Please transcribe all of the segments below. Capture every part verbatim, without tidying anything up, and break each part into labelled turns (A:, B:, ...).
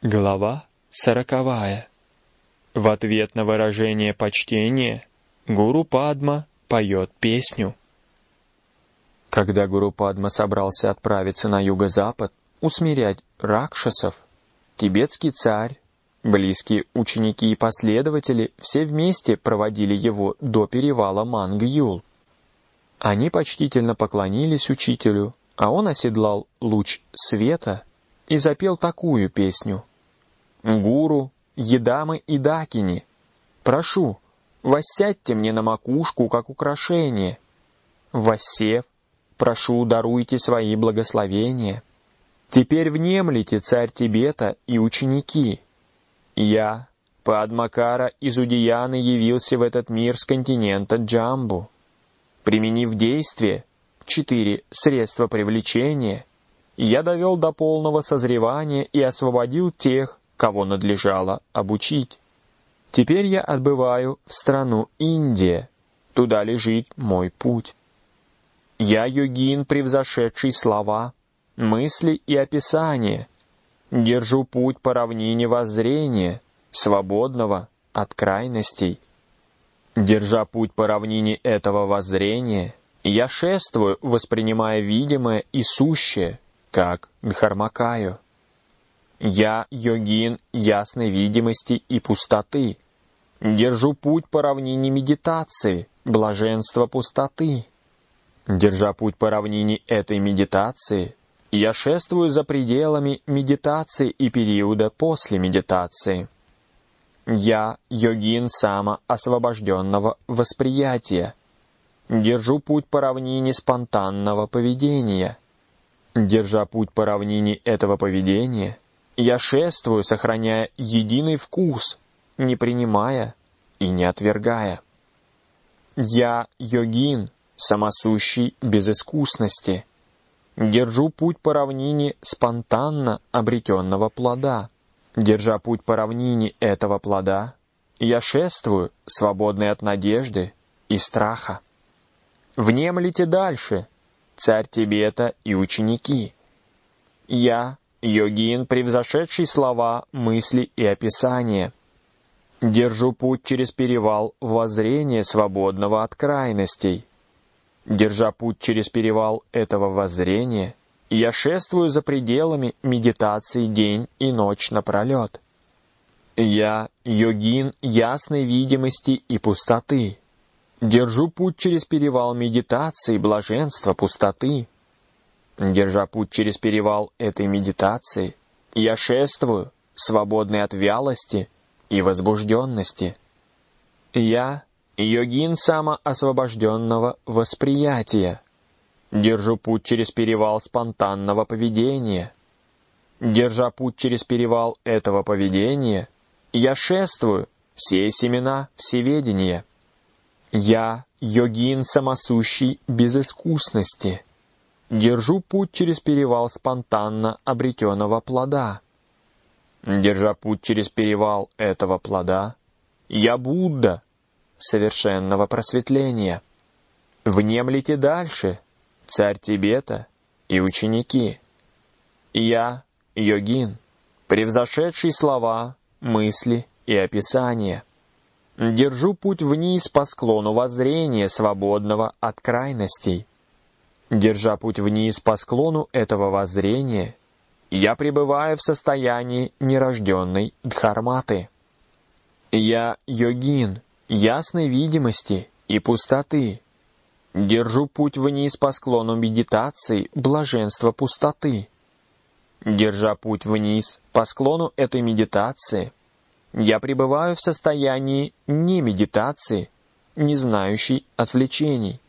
A: Глава сороковая. В ответ на выражение почтения Гуру Падма поет песню. Когда Гуру Падма собрался отправиться на юго-запад, усмирять ракшасов, тибетский царь, близкие ученики и последователи все вместе проводили его до перевала Манг-Юл. Они почтительно поклонились учителю, а он оседлал луч света и запел такую песню. «Гуру, едамы и дакини, прошу, воссядьте мне на макушку, как украшение. Воссев, прошу, даруйте свои благословения. Теперь внемлите, царь Тибета и ученики. Я, Падмакара из Удияны, явился в этот мир с континента Джамбу. Применив действие, четыре средства привлечения, я довел до полного созревания и освободил тех, кого надлежало обучить. Теперь я отбываю в страну Индия, туда лежит мой путь. Я йогин, превзошедший слова, мысли и описания, держу путь по равнине воззрения, свободного от крайностей. Держа путь по равнине этого воззрения, я шествую, воспринимая видимое и сущее, как Дхармакаю. Я йогин ясной видимости и пустоты. Держу путь по равнине медитации, блаженства пустоты. Держа путь по равнине этой медитации, я шествую за пределами медитации и периода после медитации. Я йогин самоосвобожденного восприятия. Держу путь по равнине спонтанного поведения. Держа путь по равнине этого поведения, я шествую, сохраняя единый вкус, не принимая и не отвергая. Я йогин, самосущий безыскусности. Держу путь по равнине спонтанно обретенного плода. Держа путь по равнине этого плода, я шествую, свободный от надежды и страха. Внемлите дальше, царь Тибета и ученики. Я йогин, превзошедший слова, мысли и описания. Держу путь через перевал воззрения, свободного от крайностей. Держа путь через перевал этого воззрения, я шествую за пределами медитации день и ночь напролет. Я йогин ясной видимости и пустоты. Держу путь через перевал медитации, блаженства, пустоты. Держа путь через перевал этой медитации, я шествую, свободный от вялости и возбужденности. Я йогин самоосвобожденного восприятия. Держу путь через перевал спонтанного поведения. Держа путь через перевал этого поведения, я шествую, сея семена всеведения. Я йогин самосущий безыскусности. Держу путь через перевал спонтанно обретенного плода. Держа путь через перевал этого плода, я Будда, совершенного просветления. Внемлите дальше, царь Тибета и ученики. Я йогин, превзошедший слова, мысли и описания. Держу путь вниз по склону воззрения, свободного от крайностей. Держа путь вниз по склону этого воззрения, я пребываю в состоянии нерожденной дхарматы. Я йогин, ясной видимости и пустоты. Держу путь вниз по склону медитации, блаженства пустоты. Держа путь вниз по склону этой медитации, я пребываю в состоянии не медитации, не знающей отвлечений.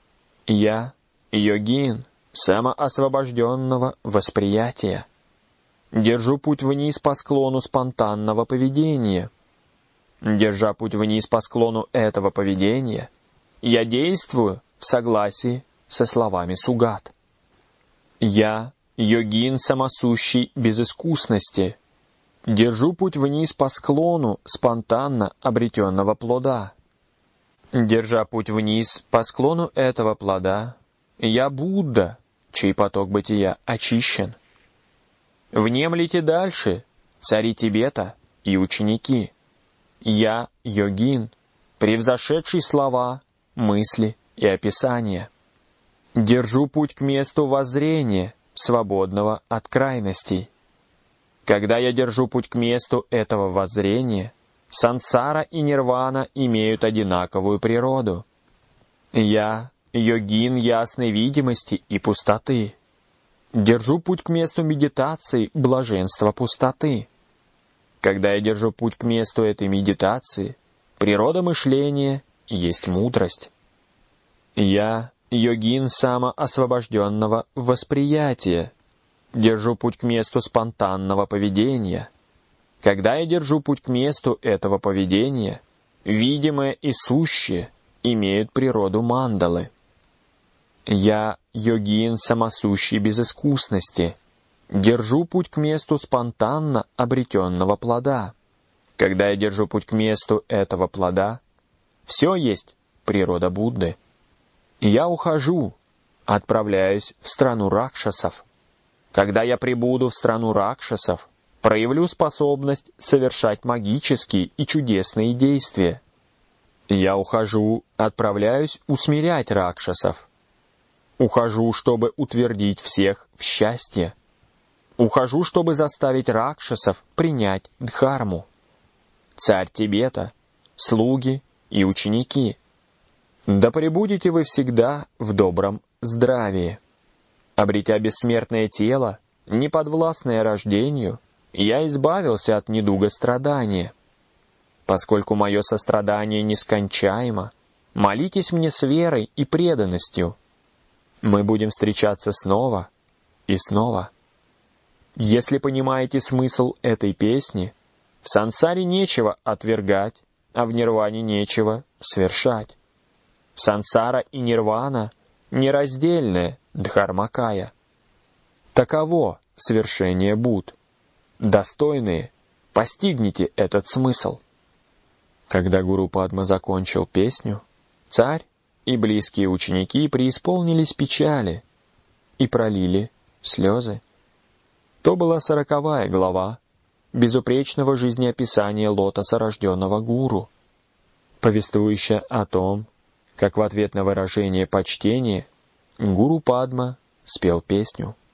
A: Я йогин самоосвобожденного восприятия. Держу путь вниз по склону спонтанного поведения. Держа путь вниз по склону этого поведения, я действую в согласии со словами Сугат. Я йогин самосущий безыскусности. Держу путь вниз по склону спонтанно обретенного плода. Держа путь вниз по склону этого плода, я Будда, чей поток бытия очищен. Внемлите дальше, цари Тибета и ученики. Я йогин, превзошедший слова, мысли и описания. Держу путь к месту воззрения, свободного от крайностей. Когда я держу путь к месту этого воззрения, сансара и нирвана имеют одинаковую природу. Я йогин ясной видимости и пустоты. Держу путь к месту медитации блаженства пустоты. Когда я держу путь к месту этой медитации, природа мышления есть мудрость. Я йогин самоосвобожденного восприятия. Держу путь к месту спонтанного поведения. Когда я держу путь к месту этого поведения, видимое и сущее имеют природу мандалы. Я йогин самосущий безыскусности. Держу путь к месту спонтанно обретенного плода. Когда я держу путь к месту этого плода, все есть природа Будды. Я ухожу, отправляюсь в страну ракшасов. Когда я прибуду в страну ракшасов, проявлю способность совершать магические и чудесные действия. Я ухожу, отправляюсь усмирять ракшасов. Ухожу, чтобы утвердить всех в счастье. Ухожу, чтобы заставить ракшасов принять дхарму. Царь Тибета, слуги и ученики, да пребудете вы всегда в добром здравии. Обретя бессмертное тело, неподвластное рождению, я избавился от недуга страдания. Поскольку мое сострадание нескончаемо, молитесь мне с верой и преданностью. Мы будем встречаться снова и снова. Если понимаете смысл этой песни, в сансаре нечего отвергать, а в нирване нечего совершать. Сансара и нирвана — нераздельная дхармакая. Таково свершение Будд. Достойные, постигните этот смысл. Когда Гуру Падма закончил песню, царь и близкие ученики преисполнились печали и пролили слезы. То была сороковая глава безупречного жизнеописания лотоса рожденного гуру, повествующая о том, как в ответ на выражение почтения Гуру Падма спел песню.